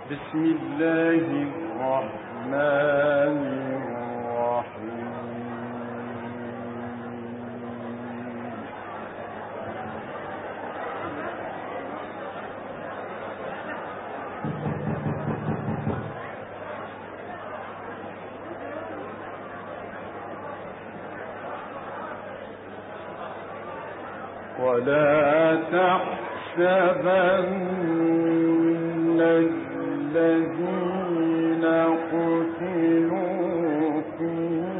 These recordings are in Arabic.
بسم الله الرحمن الرحيم. ولا تحسبن الذين قتلوا في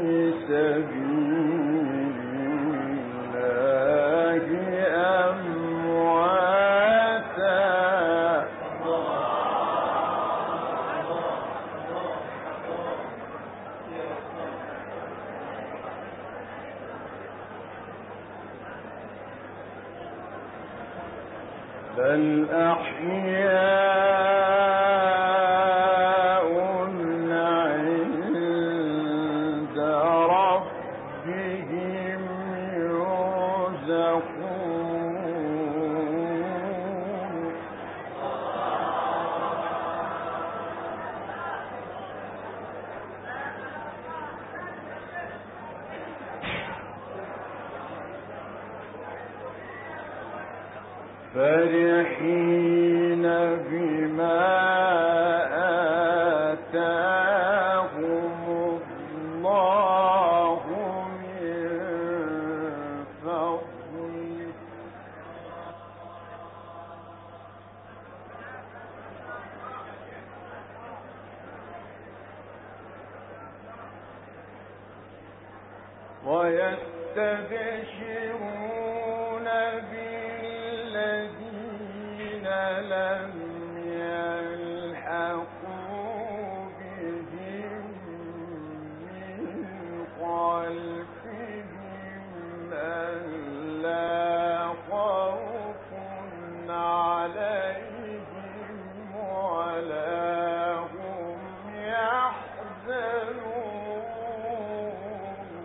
سبيل الله أمواتا بل أحياء عند ربهم يرزقون فرحين بما آتاهم الله من فضله ويستبشرون بالذين لم يلحقوا بهم من خلفهم ألا خوف عليهم ولا هم يحزنون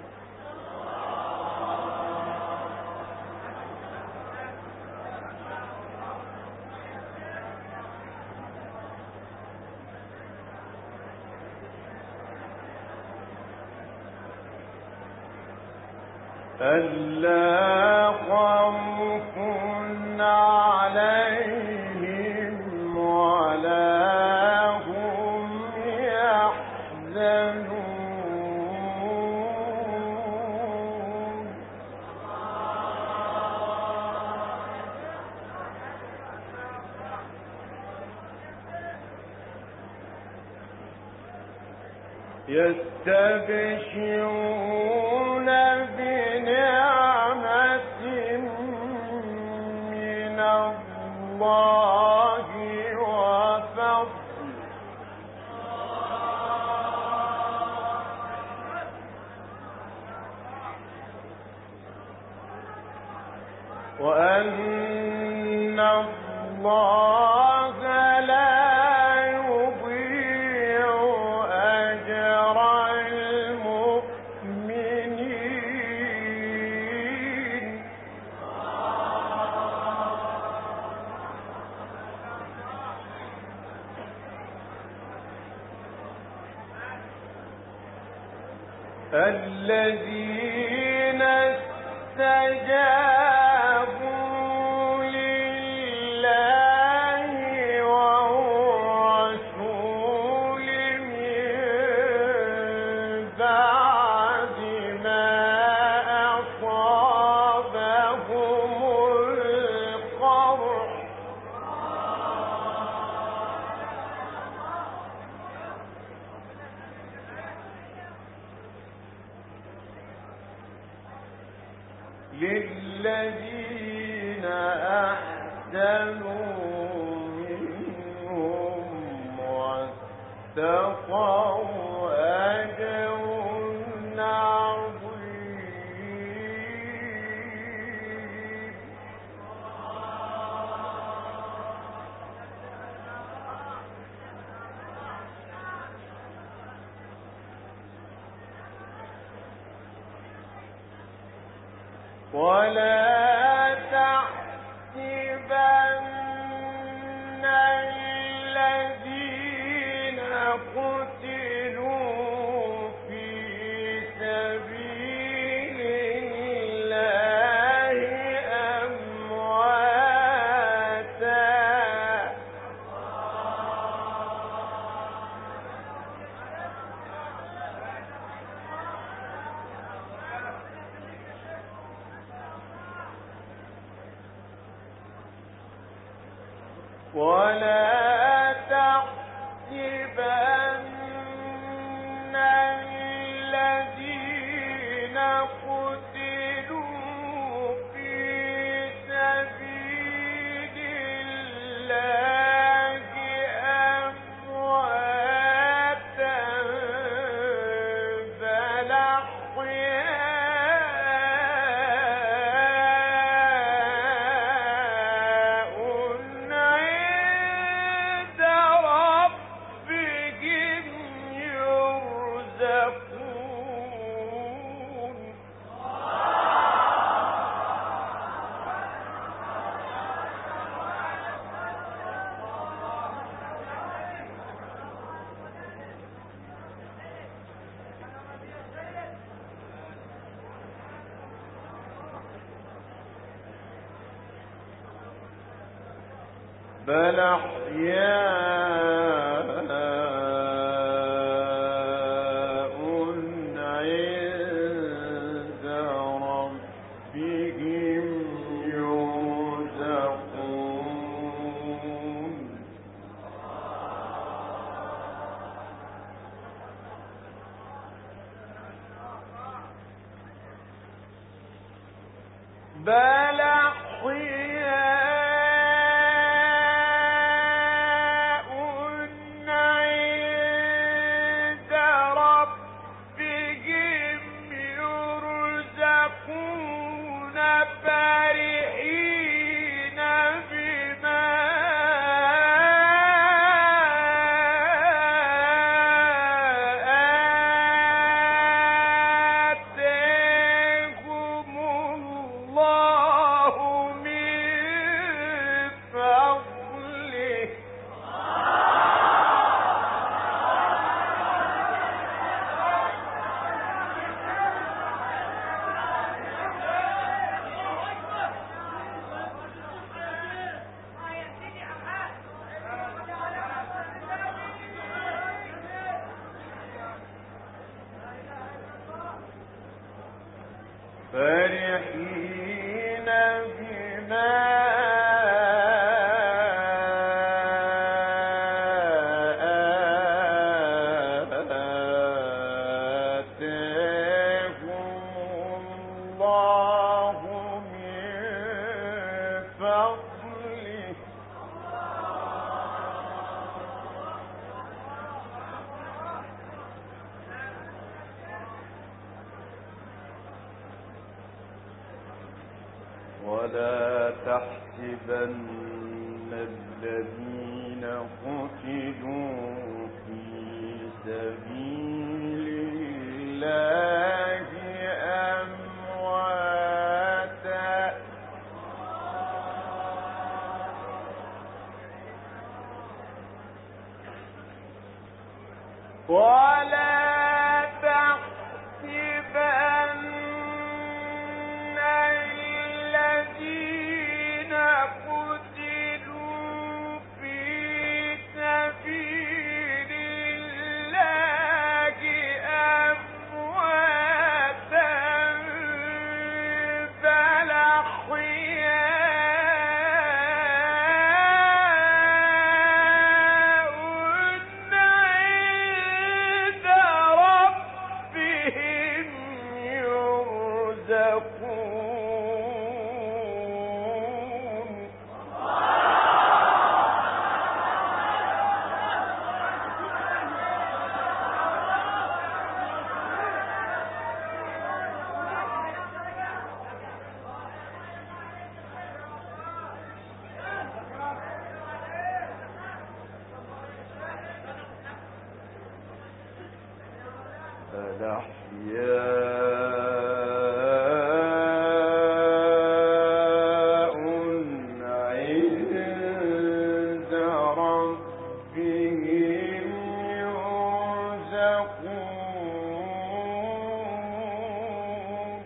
ألا خوف عليهم ولا هم يحزنون يستبشرون بنعمة من الله وفضل وأن الله لا يضيع أجر المؤمنين الذين استجابوا لله والرسول من بعد ما أصابهم القرح للذين أحسنوا منهم واتقوا أجر عظيم ولا تحسبن الذين ولا تحسبن الذين قتلوا في سبيل الله أمواتا بل أحياء عند ربهم يرزقون. بل أحياء عند ربهم يرزقون. بل أحياء عند ربهم يرزقون فرحين بما آتاهم الله من فضله. فرحين بما آتاهم الله من فضله. ولا تحسبن الذين قتلوا في سبيل الله أمواتا ولا تحسبن الذين قتلوا في سبيل الله أمواتا بل أحياء عند ربهم يرزقون. بل أحياء عند ربهم يرزقون.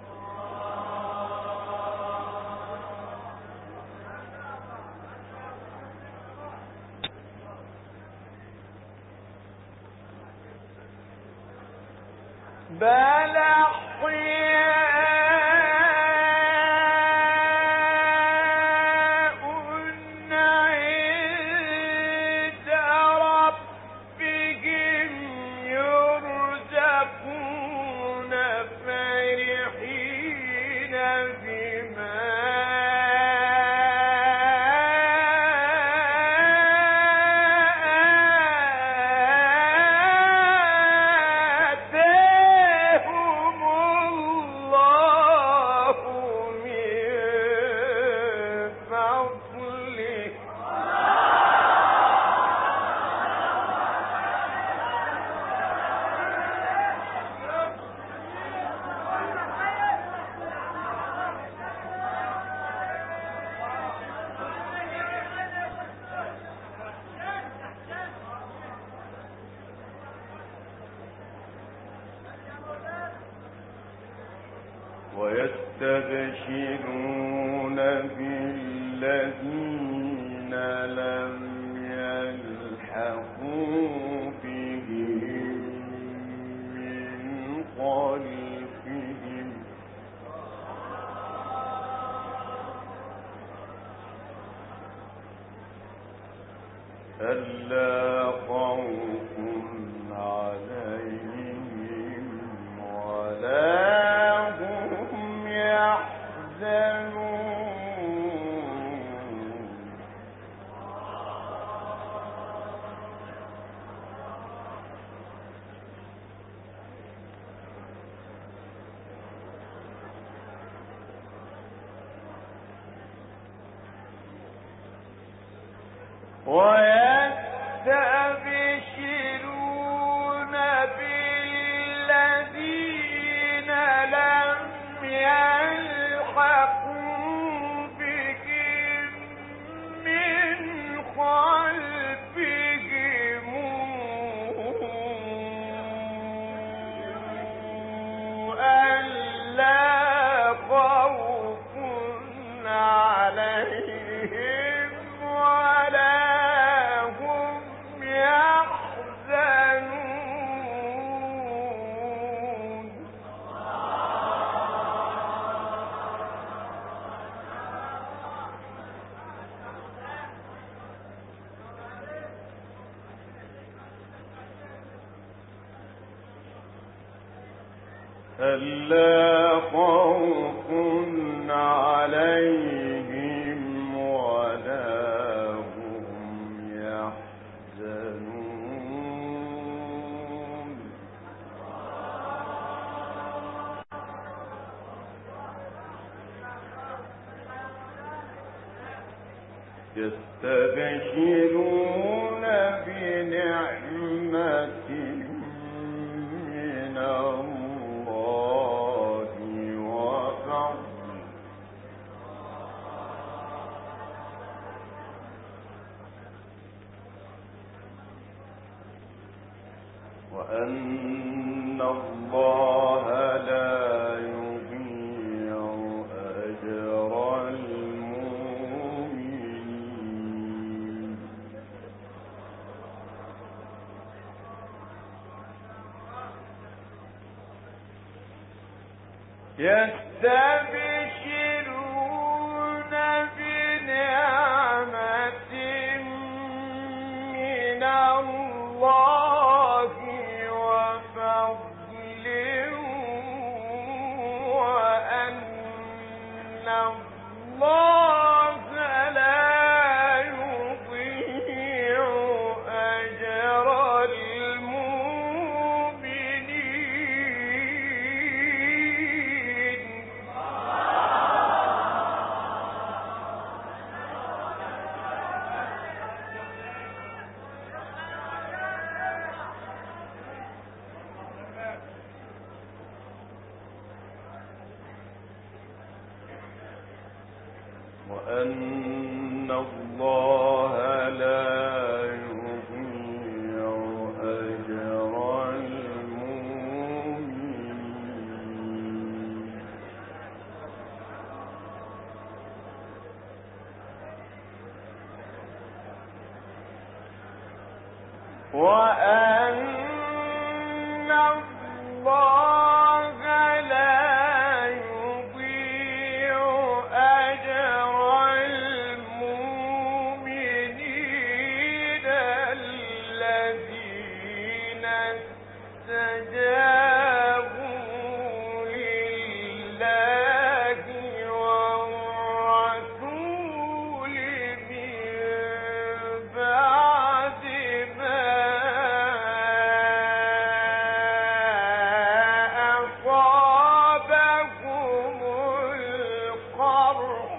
بل أحياء عند ويستبشرون بالذين لم يلحقوا بهم من خلفهم ألا خوف عليهم ولا هم يحزنون ويستبشرون بالذين لم يلحقوا بهم من خلفهم ألا خوف عليهم ولا هم يحزنون ألا خوف عليهم ولا هم يحزنون يستبشرون بنعمة من الله وفضل وأن الله لا يضيع أجر المؤمنين يستبشرون بنعمة من الله وفضل وأن الله لا يضيع أجر المؤمنين وأن الله لا يضيع أجر المؤمنين وأن الله لا يضيع أجر المؤمنين الذين استجابوا لله والرسول من بعد ما أصابهم القرح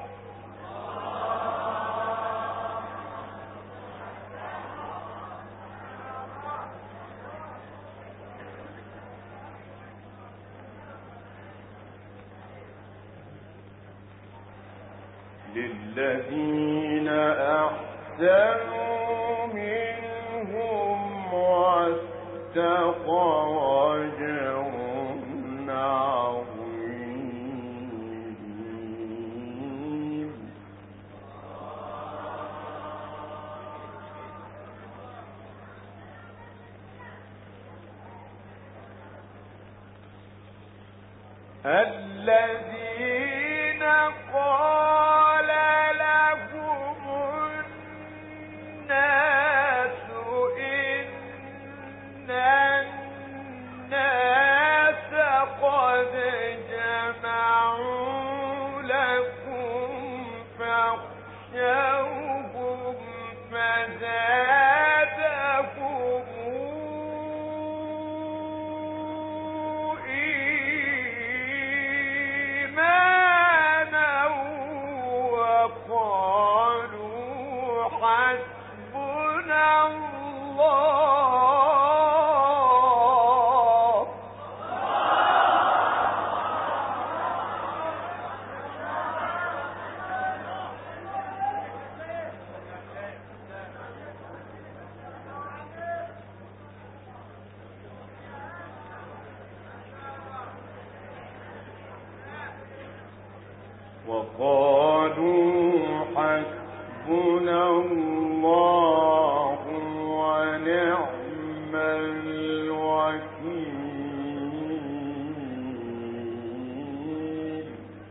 للذين أحسنوا منهم واتقوا أجر عظيم الذين قال لهم الناس إن الناس قد جمعوا لكم فاخشوهم فزادهم إيمانا وقالوا حسبنا الله. وقالوا حسبنا الله ونعم الوكيل.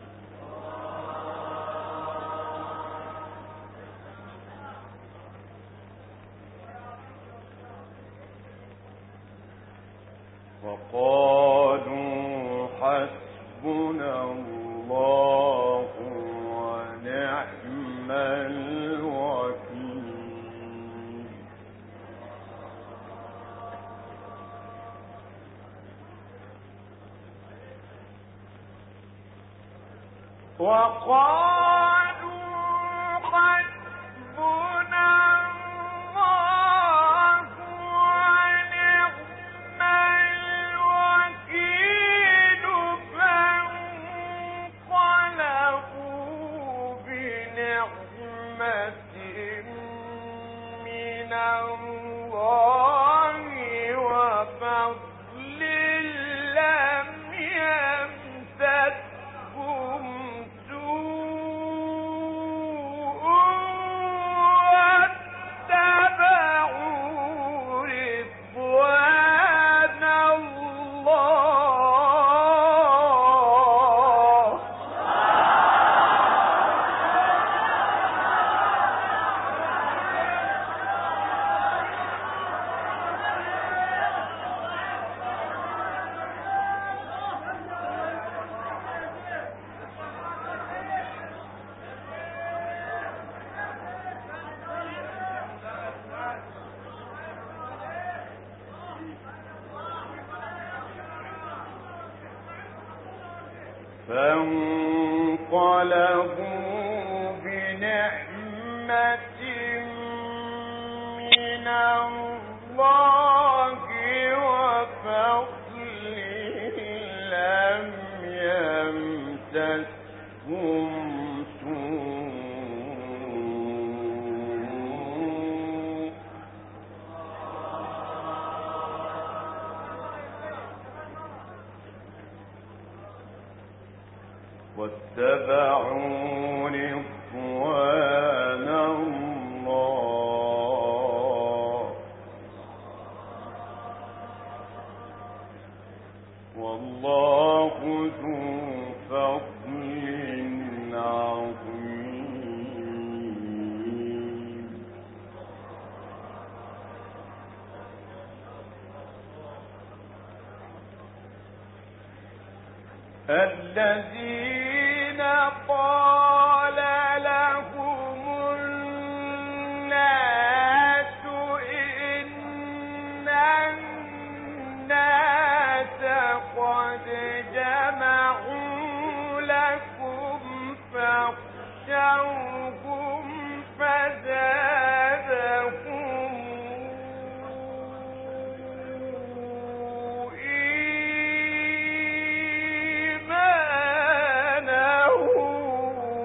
وقالوا حسبنا الله ونعم الوكيل. وقالوا حسبنا الله ونعم الوكيل فانقلبوا بنعمة من الله وفضل لم يمسسهم سوء واتبعوا رضوان الله. فانقلبوا بنعمة من الله وفضل لم يمسسهم سوء واتبعوا رضوان الله والله ذو فضل عظيم. الذين قال لهم الناس إن الناس قد جمعوا لكم فاخشوهم فزادهم إيمانا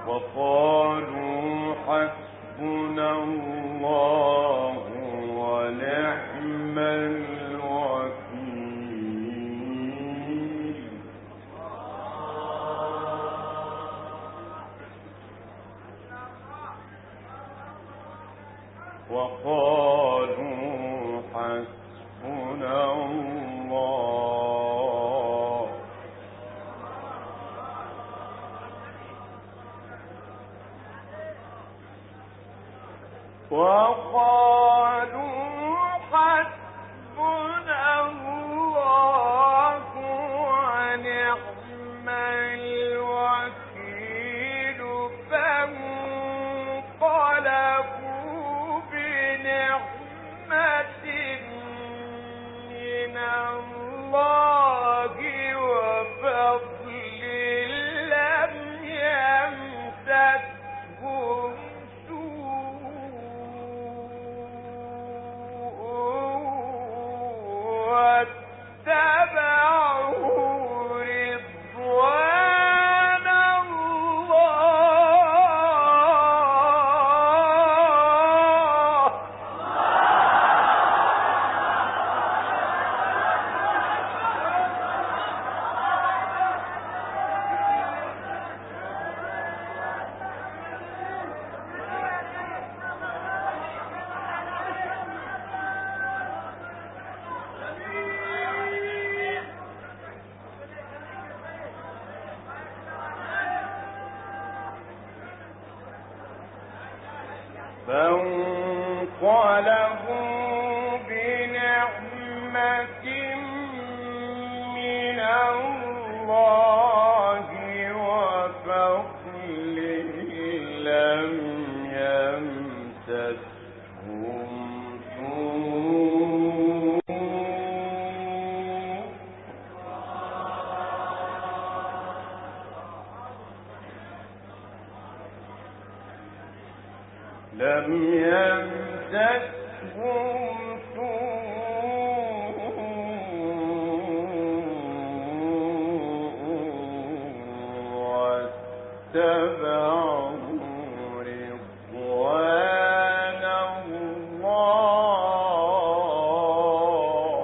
وقالوا حسبنا الله ونعم الوكيل. وقالوا حسبنا الله وقالوا حسبنا الله ونعم الوكيل فانقلبوا بنعمة من الله وفضل لم يمسسهم فانقلبوا بنعمة من الله وفضل لم يمسسهم سوء واتبعوا رضوان الله.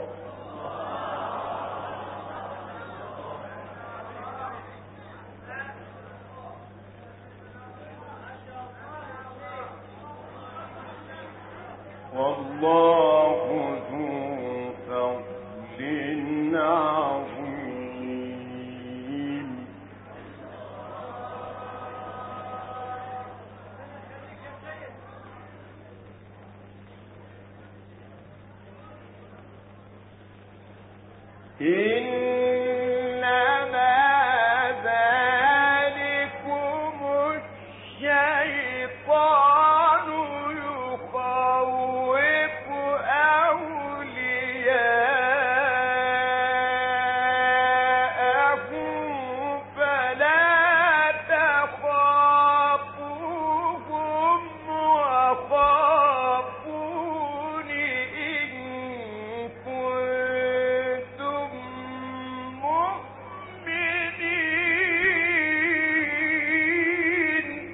والله ذو فضل عظيم. إنما ذلكم الشيطان يخوف أولياءه فلا تخافوهم وخافون إن كنتم مؤمنين.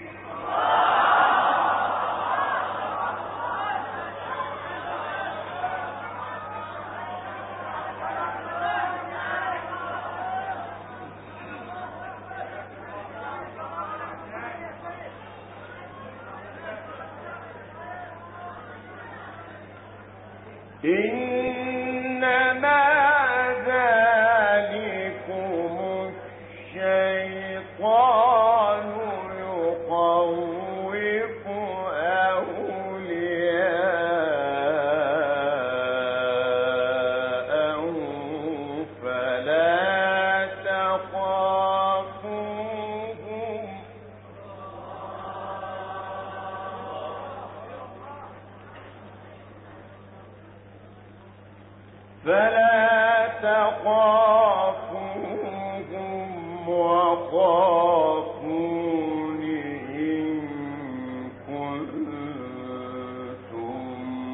إنما ذلكم الشيطان يخوف أولياءه فلا تخافوهم وخافون إن كنتم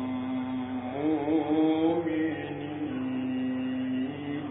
مؤمنين.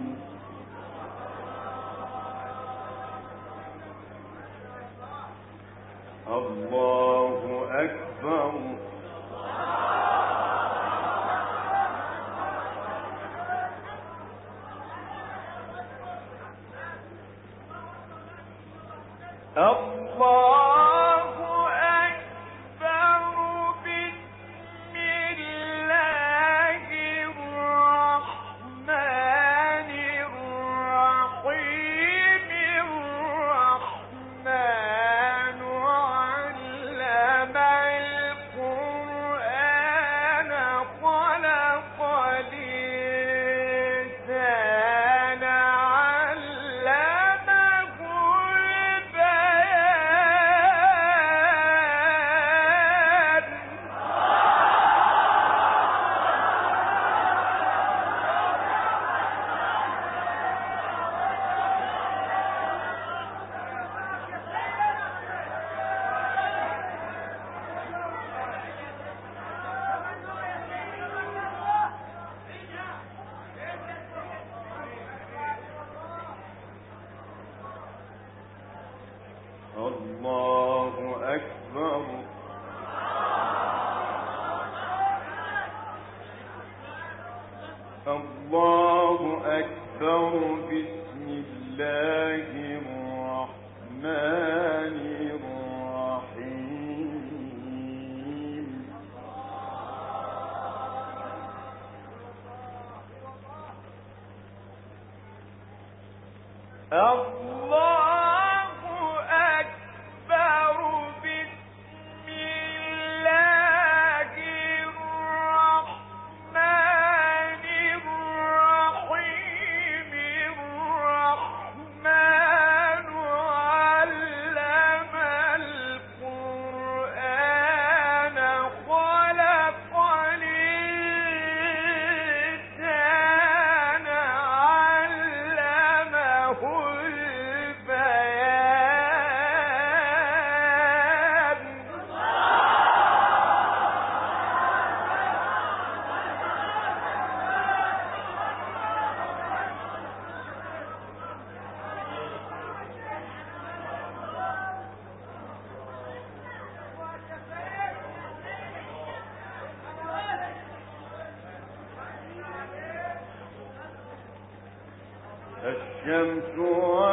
الشمس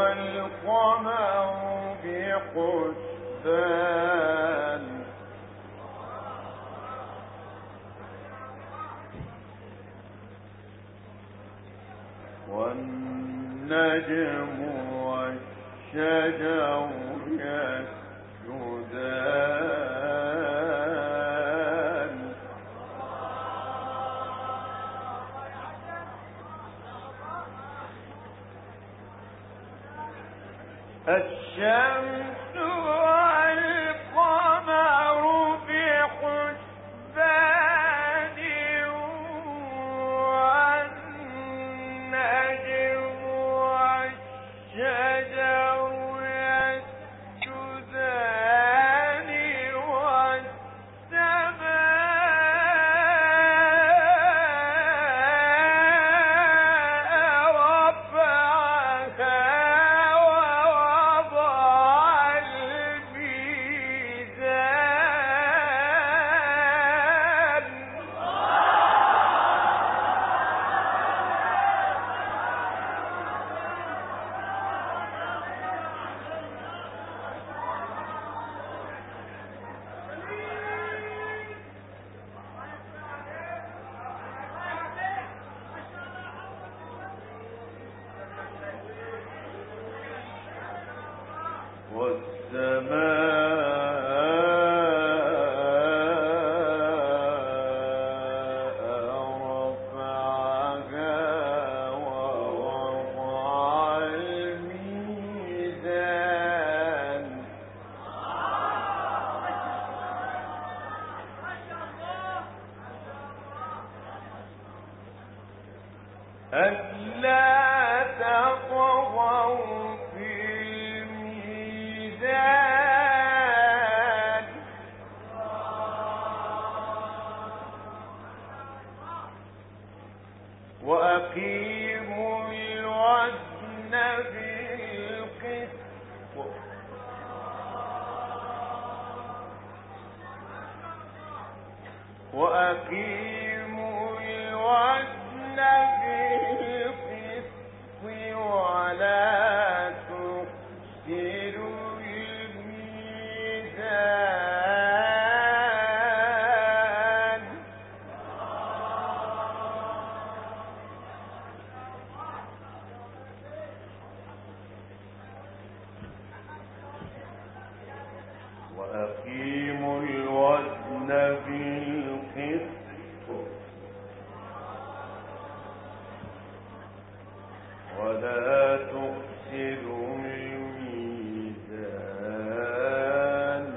والقمر بحسبان والنجم والشجر يسجدان الشمس والقمر بحسبان والنجم والشجر يسجدان والسماء رفعها ووضع الميزان ألا تطغوا في الميزان وأقيموا الوزن بالقسط وأقيموا الوزن بالقسط ولا تخسروا ولا تخسروا الميزان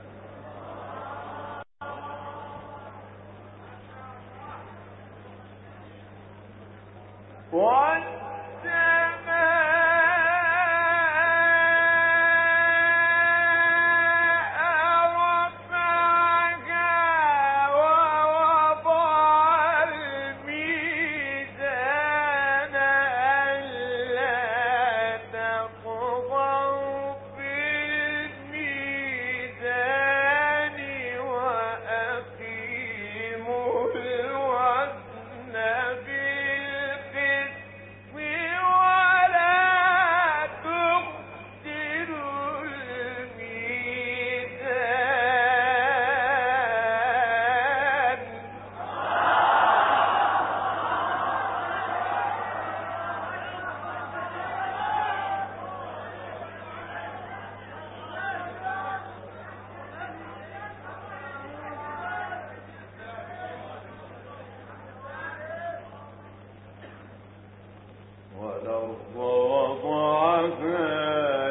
والأرض وضعها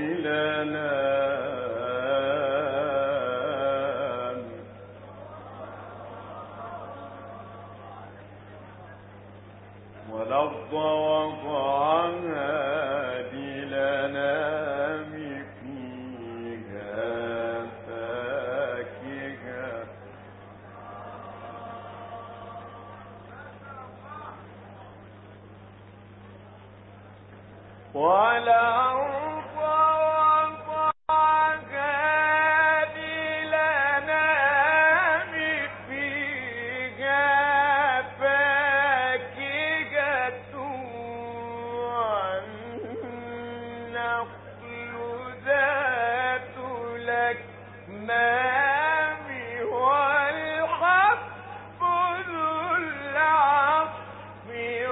للأنام والأرض وضعها للأنام فيها فاكهة والأرض وضعها للأنام فيها فاكهة والنخل ذات الأكمام والحب ذو العصف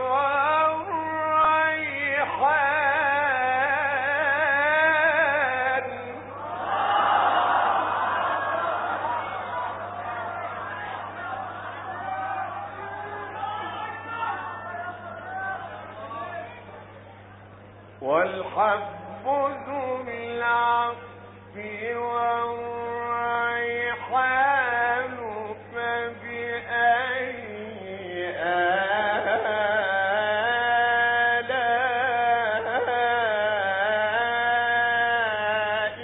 والريحان والحب ذو العصف والريحان فبأي آلاء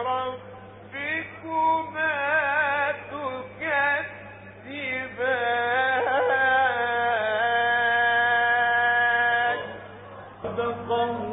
ربكما تكذبان صدق